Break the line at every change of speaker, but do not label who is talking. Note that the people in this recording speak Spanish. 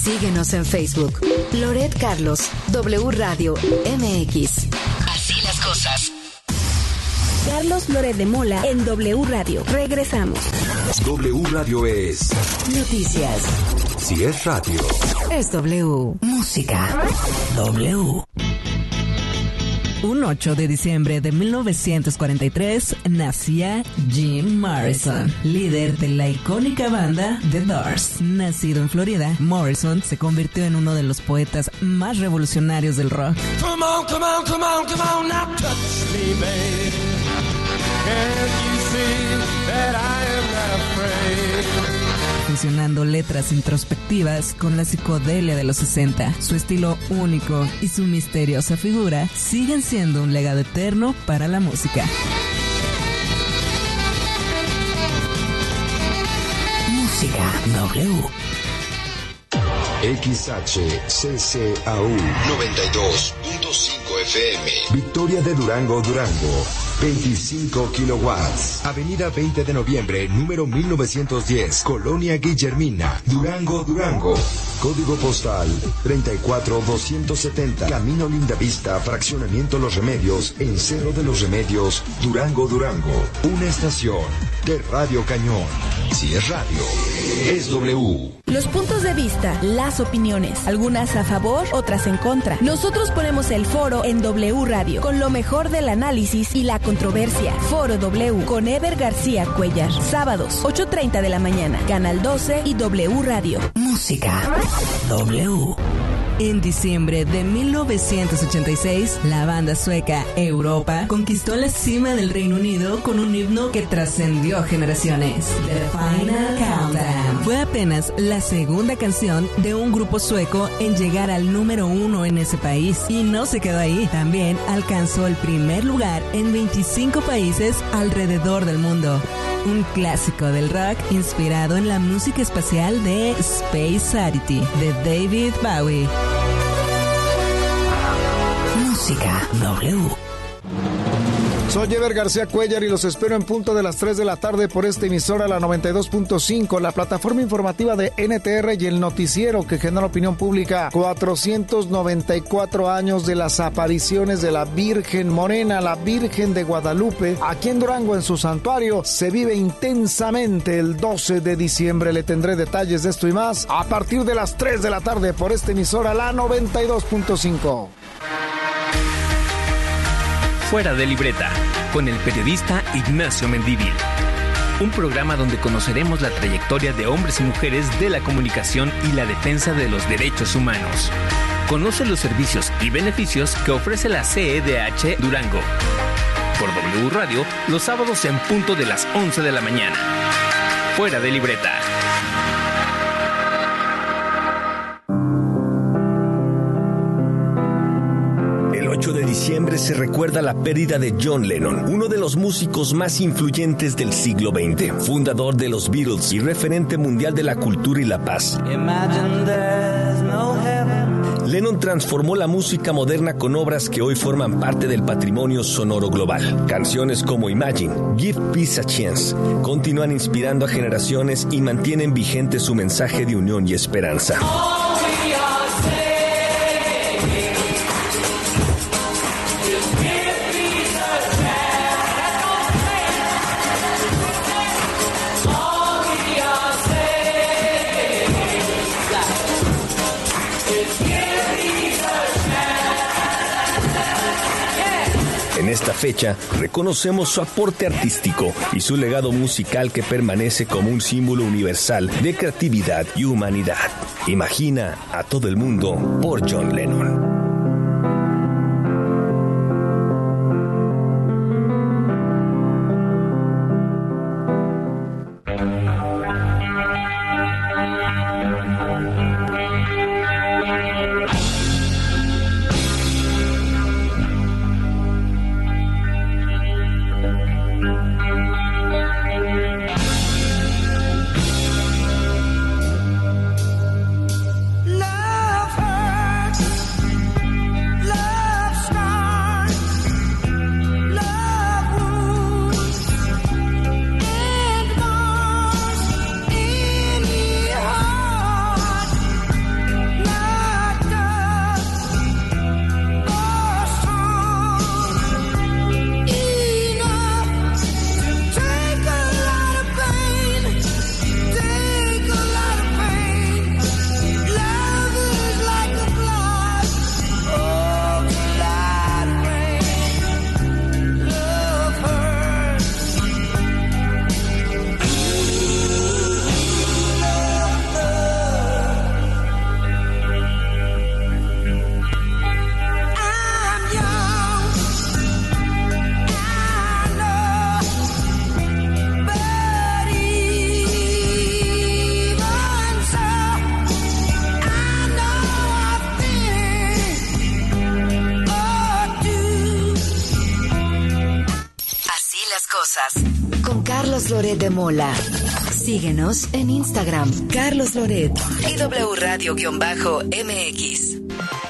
Síguenos en Facebook. Loret Carlos, W Radio MX. Así las cosas.
Carlos Loret de Mola en W Radio. Regresamos.
W Radio es
Noticias.
Si es radio,
es W.
Música. W.
Un 8 de diciembre de 1943 nacía Jim Morrison, líder de la icónica banda The Doors. Nacido en Florida, Morrison se convirtió en uno de los poetas más revolucionarios del rock.
Come on, come on, come on, come on, now touch me, babe. Can't you see that I am not afraid?
Fusionando letras introspectivas con la psicodelia de los 60. Su estilo único y su misteriosa figura siguen siendo un legado eterno para la música.
Música W.
XHCCAU 92.5 FM. Victoria de Durango, Durango. 25 kilowatts. Avenida 20 de noviembre, número 1910. Colonia Guillermina, Durango, Durango. Código postal 34270. Camino Lindavista, fraccionamiento Los Remedios, en Cerro de los Remedios, Durango, Durango. Una estación de Radio Cañón. Si es radio, es W.
Los puntos de vista, las opiniones, algunas a favor, otras en contra. Nosotros ponemos el foro en W Radio, con lo mejor del análisis y la controversia. Foro W, con Ever García Cuellar. Sábados, 8:30 de la mañana, Canal 12 y W Radio.
Música W.
En diciembre de 1986, la banda sueca Europa conquistó la cima del Reino Unido con un himno que trascendió generaciones. The Final Countdown. Fue apenas la segunda canción de un grupo sueco en llegar al número 1 en ese país. Y no se quedó ahí. También alcanzó el primer lugar en 25 países alrededor del mundo. Un clásico del rock inspirado en la música espacial de Space Oddity de David Bowie.
Música W.
Soy Ever García Cuellar y los espero en punto de las 3 de la tarde por esta emisora, la 92.5, la plataforma informativa de NTR y el noticiero que genera opinión pública. 494 años de las apariciones de la Virgen Morena, la Virgen de Guadalupe. Aquí en Durango, en su santuario, se vive intensamente el 12 de diciembre. Le tendré detalles de esto y más a partir de las 3 de la tarde por esta emisora, la 92.5.
Fuera de libreta, con el periodista Ignacio Mendívil. Un programa donde conoceremos la trayectoria de hombres y mujeres de la comunicación y la defensa de los derechos humanos. Conoce los servicios y beneficios que ofrece la CEDH Durango. Por W Radio, los sábados en punto de las 11 de la mañana. Fuera de libreta.
El 8 de diciembre se recuerda la pérdida de John Lennon, uno de los músicos más influyentes del siglo XX, fundador de los Beatles y referente mundial de la cultura y la paz. Lennon transformó la música moderna con obras que hoy forman parte del patrimonio sonoro global. Canciones como Imagine, Give Peace a Chance, continúan inspirando a generaciones y mantienen vigente su mensaje de unión y esperanza. En esta fecha, reconocemos su aporte artístico y su legado musical que permanece como un símbolo universal de creatividad y humanidad. Imagina a todo el mundo por John Lennon.
Love hurts.
Carlos Loret de Mola. Síguenos en Instagram, Carlos Loret y W Radio-MX.